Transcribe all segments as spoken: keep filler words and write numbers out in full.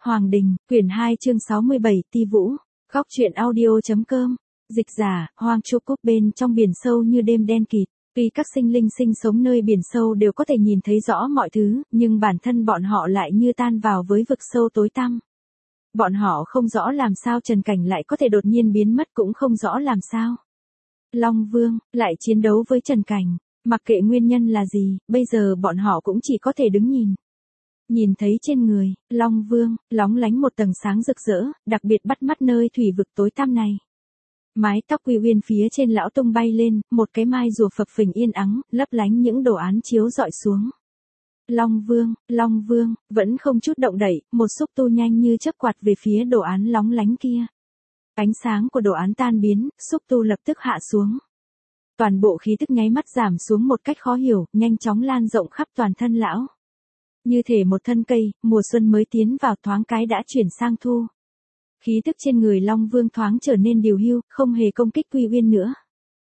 Hoàng Đình, quyển hai chương sáu mươi bảy, Ti Vũ, góc truyện audio.com, dịch giả, Hoang Chu Cúc bên trong biển sâu như đêm đen kịt. Tuy các sinh linh sinh sống nơi biển sâu đều có thể nhìn thấy rõ mọi thứ, nhưng bản thân bọn họ lại như tan vào với vực sâu tối tăm. Bọn họ không rõ làm sao Trần Cảnh lại có thể đột nhiên biến mất, cũng không rõ làm sao Long Vương lại chiến đấu với Trần Cảnh. Mặc kệ nguyên nhân là gì, bây giờ bọn họ cũng chỉ có thể đứng nhìn. Nhìn thấy trên người Long Vương lóng lánh một tầng sáng rực rỡ, đặc biệt bắt mắt nơi thủy vực tối tăm này. Mái tóc Quy Uyên phía trên lão tung bay lên, một cái mai rùa phập phình yên ắng, lấp lánh những đồ án chiếu dọi xuống. Long Vương, Long Vương, vẫn không chút động đậy, một xúc tu nhanh như chớp quạt về phía đồ án lóng lánh kia. Ánh sáng của đồ án tan biến, xúc tu lập tức hạ xuống. Toàn bộ khí tức nháy mắt giảm xuống một cách khó hiểu, nhanh chóng lan rộng khắp toàn thân lão. Như thể một thân cây, mùa xuân mới tiến vào thoáng cái đã chuyển sang thu. Khí tức trên người Long Vương thoáng trở nên điều hưu, không hề công kích Quy Uyên nữa.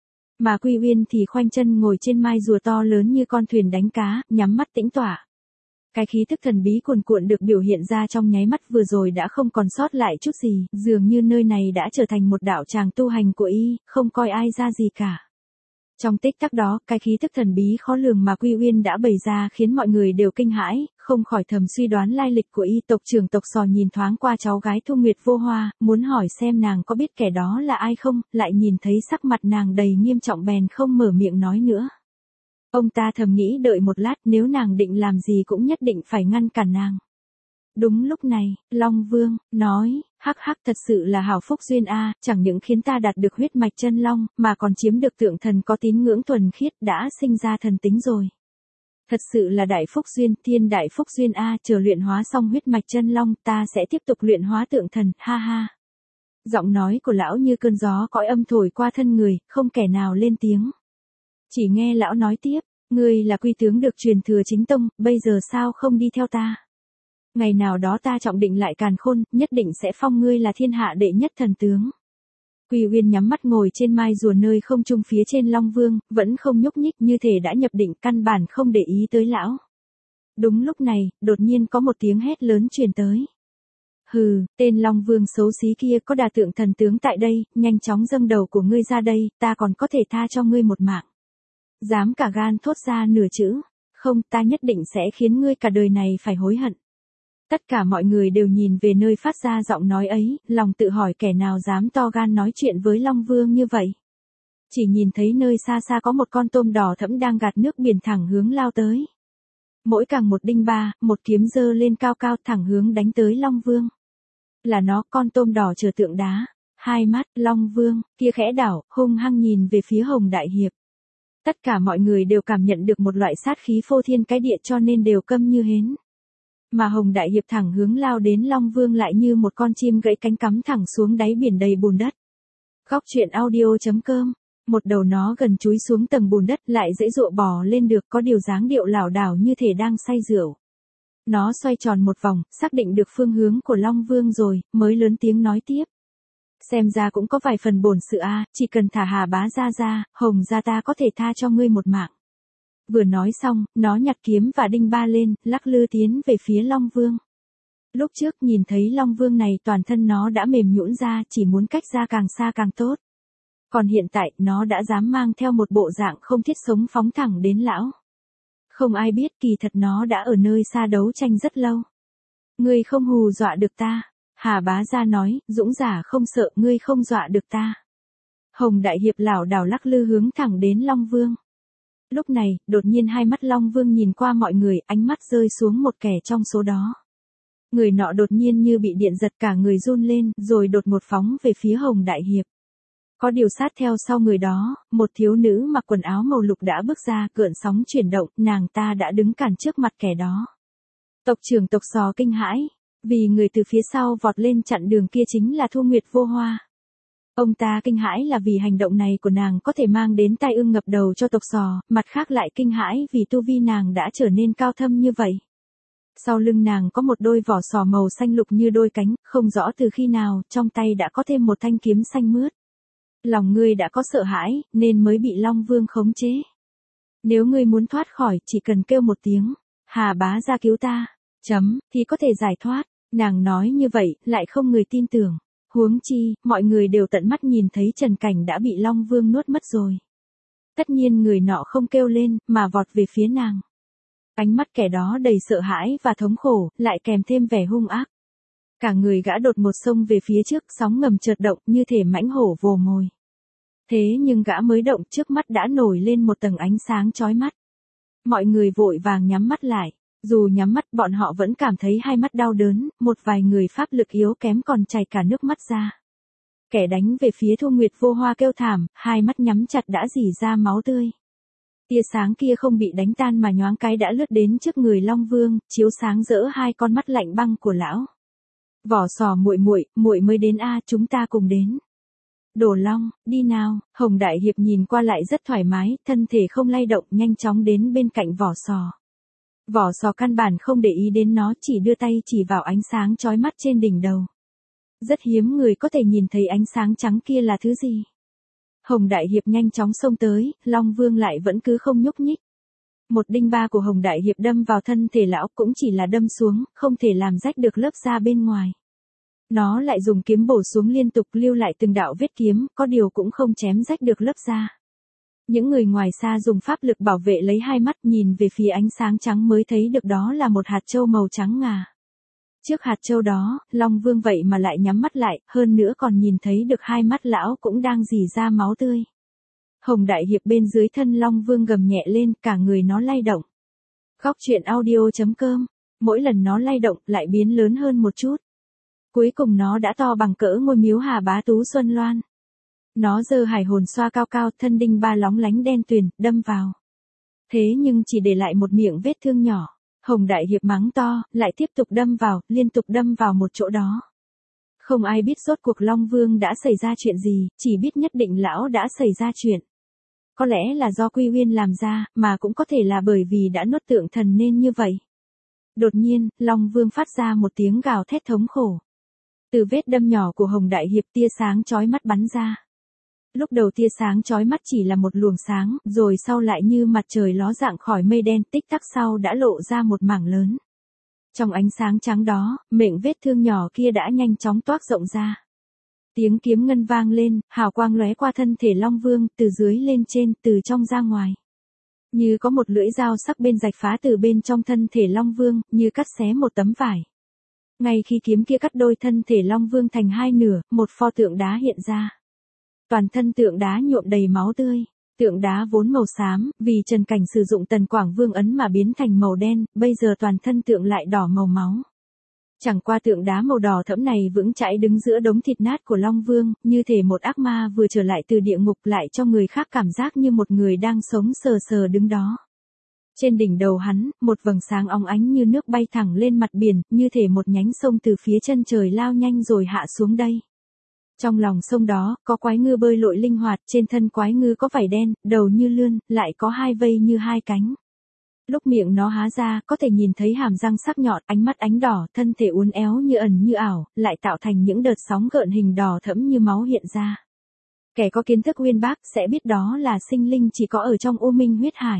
Mà Quy Uyên thì khoanh chân ngồi trên mai rùa to lớn như con thuyền đánh cá, nhắm mắt tĩnh tọa. Cái khí tức thần bí cuồn cuộn được biểu hiện ra trong nháy mắt vừa rồi đã không còn sót lại chút gì, dường như nơi này đã trở thành một đạo tràng tu hành của y, không coi ai ra gì cả. Trong tích tắc đó, cái khí tức thần bí khó lường mà Quy Uyên đã bày ra khiến mọi người đều kinh hãi, không khỏi thầm suy đoán lai lịch của y. Tộc trưởng tộc Sò nhìn thoáng qua cháu gái Thu Nguyệt Vô Hoa, muốn hỏi xem nàng có biết kẻ đó là ai không, lại nhìn thấy sắc mặt nàng đầy nghiêm trọng bèn không mở miệng nói nữa. Ông ta thầm nghĩ đợi một lát, nếu nàng định làm gì cũng nhất định phải ngăn cản nàng. Đúng lúc này, Long Vương nói, hắc hắc, thật sự là hảo phúc duyên a, chẳng những khiến ta đạt được huyết mạch chân long, mà còn chiếm được tượng thần có tín ngưỡng thuần khiết, đã sinh ra thần tính rồi. Thật sự là đại phúc duyên, thiên đại phúc duyên a, chờ luyện hóa xong huyết mạch chân long, ta sẽ tiếp tục luyện hóa tượng thần, ha ha. Giọng nói của lão như cơn gió cõi âm thổi qua thân người, không kẻ nào lên tiếng. Chỉ nghe lão nói tiếp, ngươi là quy tướng được truyền thừa chính tông, bây giờ sao không đi theo ta? Ngày nào đó ta trọng định lại càn khôn, nhất định sẽ phong ngươi là thiên hạ đệ nhất thần tướng. Quy Uyên nhắm mắt ngồi trên mai rùa nơi không trung phía trên Long Vương, vẫn không nhúc nhích, như thể đã nhập định, căn bản không để ý tới lão. Đúng lúc này, đột nhiên có một tiếng hét lớn truyền tới. Hừ, tên Long Vương xấu xí kia, có đà tượng thần tướng tại đây, nhanh chóng dâng đầu của ngươi ra đây, ta còn có thể tha cho ngươi một mạng. Dám cả gan thốt ra nửa chữ, không, ta nhất định sẽ khiến ngươi cả đời này phải hối hận. Tất cả mọi người đều nhìn về nơi phát ra giọng nói ấy, lòng tự hỏi kẻ nào dám to gan nói chuyện với Long Vương như vậy. Chỉ nhìn thấy nơi xa xa có một con tôm đỏ thẫm đang gạt nước biển thẳng hướng lao tới. Mỗi càng một đinh ba, một kiếm giơ lên cao cao thẳng hướng đánh tới Long Vương. Là nó, con tôm đỏ chở tượng đá. Hai mắt Long Vương kia khẽ đảo, hung hăng nhìn về phía Hồng Đại Hiệp. Tất cả mọi người đều cảm nhận được một loại sát khí phô thiên cái địa cho nên đều câm như hến. Mà Hồng Đại Hiệp thẳng hướng lao đến Long Vương lại như một con chim gãy cánh cắm thẳng xuống đáy biển đầy bùn đất. Góc truyện audio.com, một đầu nó gần chúi xuống tầng bùn đất lại dễ dụa bò lên được, có điều dáng điệu lảo đảo như thể đang say rượu. Nó xoay tròn một vòng, xác định được phương hướng của Long Vương rồi, mới lớn tiếng nói tiếp. Xem ra cũng có vài phần bổn sự a, chỉ cần thả Hà Bá ra ra, Hồng gia ta có thể tha cho ngươi một mạng. Vừa nói xong, nó nhặt kiếm và đinh ba lên, lắc lư tiến về phía Long Vương. Lúc trước nhìn thấy Long Vương này toàn thân nó đã mềm nhũn ra, chỉ muốn cách ra càng xa càng tốt. Còn hiện tại, nó đã dám mang theo một bộ dạng không thiết sống phóng thẳng đến lão. Không ai biết kỳ thật nó đã ở nơi xa đấu tranh rất lâu. Ngươi không hù dọa được ta. Hà Bá Gia nói, dũng giả không sợ, ngươi không dọa được ta. Hồng Đại Hiệp lảo đảo lắc lư hướng thẳng đến Long Vương. Lúc này, đột nhiên hai mắt Long Vương nhìn qua mọi người, ánh mắt rơi xuống một kẻ trong số đó. Người nọ đột nhiên như bị điện giật, cả người run lên, rồi đột ngột phóng về phía Hồng Đại Hiệp. Có điều sát theo sau người đó, một thiếu nữ mặc quần áo màu lục đã bước ra, cơn sóng chuyển động, nàng ta đã đứng cản trước mặt kẻ đó. Tộc trưởng tộc Sò kinh hãi, vì người từ phía sau vọt lên chặn đường kia chính là Thu Nguyệt Vô Hoa. Ông ta kinh hãi là vì hành động này của nàng có thể mang đến tai ương ngập đầu cho tộc Sò, mặt khác lại kinh hãi vì tu vi nàng đã trở nên cao thâm như vậy. Sau lưng nàng có một đôi vỏ sò màu xanh lục như đôi cánh, không rõ từ khi nào, trong tay đã có thêm một thanh kiếm xanh mướt. Lòng ngươi đã có sợ hãi, nên mới bị Long Vương khống chế. Nếu ngươi muốn thoát khỏi, chỉ cần kêu một tiếng, Hà Bá Gia cứu ta, chấm, thì có thể giải thoát. Nàng nói như vậy, lại không người tin tưởng. Huống chi, mọi người đều tận mắt nhìn thấy Trần Cảnh đã bị Long Vương nuốt mất rồi. Tất nhiên người nọ không kêu lên, mà vọt về phía nàng. Ánh mắt kẻ đó đầy sợ hãi và thống khổ, lại kèm thêm vẻ hung ác. Cả người gã đột một xông về phía trước, sóng ngầm chợt động như thể mãnh hổ vồ mồi. Thế nhưng gã mới động, trước mắt đã nổi lên một tầng ánh sáng chói mắt. Mọi người vội vàng nhắm mắt lại. Dù nhắm mắt bọn họ vẫn cảm thấy hai mắt đau đớn, một vài người pháp lực yếu kém còn chảy cả nước mắt ra. Kẻ đánh về phía Thu Nguyệt Vô Hoa kêu thảm, hai mắt nhắm chặt đã rỉ ra máu tươi. Tia sáng kia không bị đánh tan mà nhoáng cái đã lướt đến trước người Long Vương, chiếu sáng rỡ hai con mắt lạnh băng của lão. Vỏ sò muội muội, muội mới đến a, chúng ta cùng đến. Đồ Long, đi nào. Hồng Đại Hiệp nhìn qua lại rất thoải mái, thân thể không lay động, nhanh chóng đến bên cạnh vỏ sò. Vỏ sò căn bản không để ý đến nó, chỉ đưa tay chỉ vào ánh sáng chói mắt trên đỉnh đầu. Rất hiếm người có thể nhìn thấy ánh sáng trắng kia là thứ gì. Hồng Đại Hiệp nhanh chóng xông tới, Long Vương lại vẫn cứ không nhúc nhích. Một đinh ba của Hồng Đại Hiệp đâm vào thân thể lão cũng chỉ là đâm xuống, không thể làm rách được lớp da bên ngoài. Nó lại dùng kiếm bổ xuống liên tục lưu lại từng đạo vết kiếm, có điều cũng không chém rách được lớp da. Những người ngoài xa dùng pháp lực bảo vệ lấy hai mắt nhìn về phía ánh sáng trắng mới thấy được đó là một hạt châu màu trắng ngà. Trước hạt châu đó, Long Vương vậy mà lại nhắm mắt lại, hơn nữa còn nhìn thấy được hai mắt lão cũng đang rỉ ra máu tươi. Hồng Đại Hiệp bên dưới thân Long Vương gầm nhẹ lên, cả người nó lay động. Khóc chuyện audio chấm com, mỗi lần nó lay động lại biến lớn hơn một chút. Cuối cùng nó đã to bằng cỡ ngôi miếu Hà Bá Tú Xuân Loan. Nó giơ hải hồn xoa cao cao, thân đinh ba lóng lánh đen tuyền, đâm vào. Thế nhưng chỉ để lại một miệng vết thương nhỏ. Hồng Đại Hiệp mắng to, lại tiếp tục đâm vào, liên tục đâm vào một chỗ đó. Không ai biết rốt cuộc Long Vương đã xảy ra chuyện gì, chỉ biết nhất định lão đã xảy ra chuyện. Có lẽ là do Quy Uyên làm ra, mà cũng có thể là bởi vì đã nuốt tượng thần nên như vậy. Đột nhiên, Long Vương phát ra một tiếng gào thét thống khổ. Từ vết đâm nhỏ của Hồng Đại Hiệp tia sáng chói mắt bắn ra. Lúc đầu tia sáng chói mắt chỉ là một luồng sáng, rồi sau lại như mặt trời ló dạng khỏi mây đen, tích tắc sau đã lộ ra một mảng lớn. Trong ánh sáng trắng đó, miệng vết thương nhỏ kia đã nhanh chóng toác rộng ra. Tiếng kiếm ngân vang lên, hào quang lóe qua thân thể Long Vương, từ dưới lên trên, từ trong ra ngoài. Như có một lưỡi dao sắc bên rạch phá từ bên trong thân thể Long Vương, như cắt xé một tấm vải. Ngay khi kiếm kia cắt đôi thân thể Long Vương thành hai nửa, một pho tượng đá hiện ra. Toàn thân tượng đá nhuộm đầy máu tươi. Tượng đá vốn màu xám, vì Trần Cảnh sử dụng Tần Quảng Vương ấn mà biến thành màu đen, bây giờ toàn thân tượng lại đỏ màu máu. Chẳng qua tượng đá màu đỏ thẫm này vững chãi đứng giữa đống thịt nát của Long Vương, như thể một ác ma vừa trở lại từ địa ngục, lại cho người khác cảm giác như một người đang sống sờ sờ đứng đó. Trên đỉnh đầu hắn, một vầng sáng óng ánh như nước bay thẳng lên mặt biển, như thể một nhánh sông từ phía chân trời lao nhanh rồi hạ xuống đây. Trong lòng sông đó, có quái ngư bơi lội linh hoạt, trên thân quái ngư có vảy đen, đầu như lươn, lại có hai vây như hai cánh. Lúc miệng nó há ra, có thể nhìn thấy hàm răng sắc nhọn, ánh mắt ánh đỏ, thân thể uốn éo như ẩn như ảo, lại tạo thành những đợt sóng gợn hình đỏ thẫm như máu hiện ra. Kẻ có kiến thức uyên bác sẽ biết đó là sinh linh chỉ có ở trong U Minh huyết hải.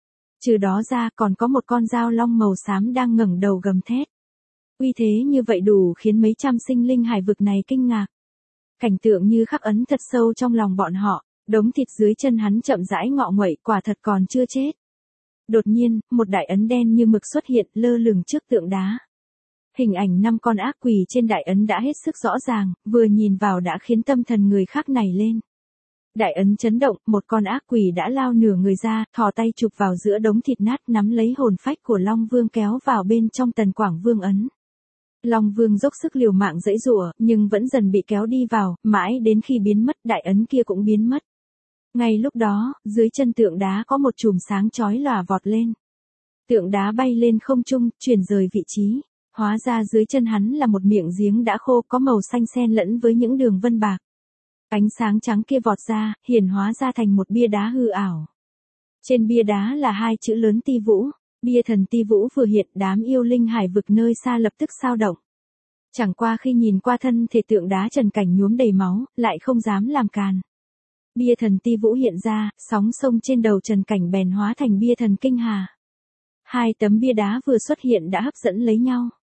Trừ đó ra, còn có một con dao long màu xám đang ngẩng đầu gầm thét. Uy thế như vậy đủ khiến mấy trăm sinh linh hải vực này kinh ngạc. Cảnh tượng như khắc ấn thật sâu trong lòng bọn họ, đống thịt dưới chân hắn chậm rãi ngọ nguậy, quả thật còn chưa chết. Đột nhiên, một đại ấn đen như mực xuất hiện lơ lửng trước tượng đá. Hình ảnh năm con ác quỷ trên đại ấn đã hết sức rõ ràng, vừa nhìn vào đã khiến tâm thần người khác nảy lên. Đại ấn chấn động, một con ác quỷ đã lao nửa người ra, thò tay chụp vào giữa đống thịt nát, nắm lấy hồn phách của Long Vương kéo vào bên trong Tần Quảng Vương ấn. Long Vương dốc sức liều mạng giãy giụa, nhưng vẫn dần bị kéo đi vào, mãi đến khi biến mất, đại ấn kia cũng biến mất. Ngay lúc đó, dưới chân tượng đá có một chùm sáng chói lòa vọt lên. Tượng đá bay lên không trung, chuyển rời vị trí. Hóa ra dưới chân hắn là một miệng giếng đã khô, có màu xanh xen lẫn với những đường vân bạc. Ánh sáng trắng kia vọt ra, hiển hóa ra thành một bia đá hư ảo. Trên bia đá là hai chữ lớn Ti Vũ. Bia thần Ti Vũ vừa hiện, đám yêu linh hải vực nơi xa lập tức xao động. Chẳng qua khi nhìn qua thân thể tượng đá Trần Cảnh nhuốm đầy máu, lại không dám làm càn. Bia thần Ti Vũ hiện ra, sóng sông trên đầu Trần Cảnh bèn hóa thành bia thần Kinh Hà. Hai tấm bia đá vừa xuất hiện đã hấp dẫn lấy nhau.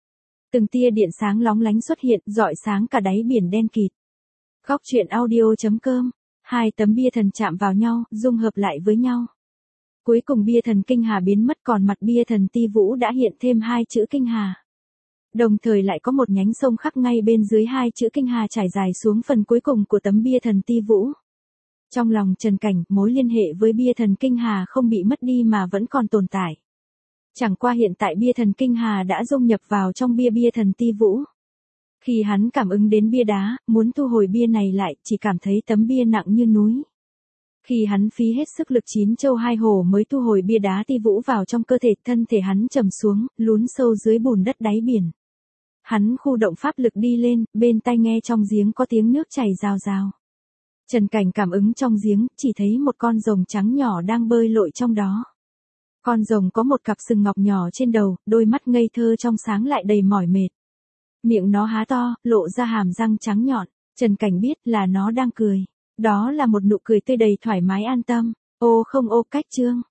Từng tia điện sáng lóng lánh xuất hiện, rọi sáng cả đáy biển đen kịt. Góc truyện audio.com. Hai tấm bia thần chạm vào nhau, dung hợp lại với nhau. Cuối cùng bia thần Kinh Hà biến mất, còn mặt bia thần Ti Vũ đã hiện thêm hai chữ Kinh Hà. Đồng thời lại có một nhánh sông khắc ngay bên dưới hai chữ Kinh Hà trải dài xuống phần cuối cùng của tấm bia thần Ti Vũ. Trong lòng Trần Cảnh, mối liên hệ với bia thần Kinh Hà không bị mất đi mà vẫn còn tồn tại. Chẳng qua hiện tại bia thần Kinh Hà đã dung nhập vào trong bia bia thần Ti Vũ. Khi hắn cảm ứng đến bia đá, muốn thu hồi bia này lại, chỉ cảm thấy tấm bia nặng như núi. Khi hắn phí hết sức lực chín châu hai hổ mới thu hồi bia đá Ti Vũ vào trong cơ thể, thân thể hắn trầm xuống, lún sâu dưới bùn đất đáy biển. Hắn khu động pháp lực đi lên, bên tai nghe trong giếng có tiếng nước chảy rào rào. Trần Cảnh cảm ứng trong giếng, chỉ thấy một con rồng trắng nhỏ đang bơi lội trong đó. Con rồng có một cặp sừng ngọc nhỏ trên đầu, đôi mắt ngây thơ trong sáng lại đầy mỏi mệt. Miệng nó há to, lộ ra hàm răng trắng nhọn. Trần Cảnh biết là nó đang cười. Đó là một nụ cười tươi đầy thoải mái an tâm. Ô không ô cách chương.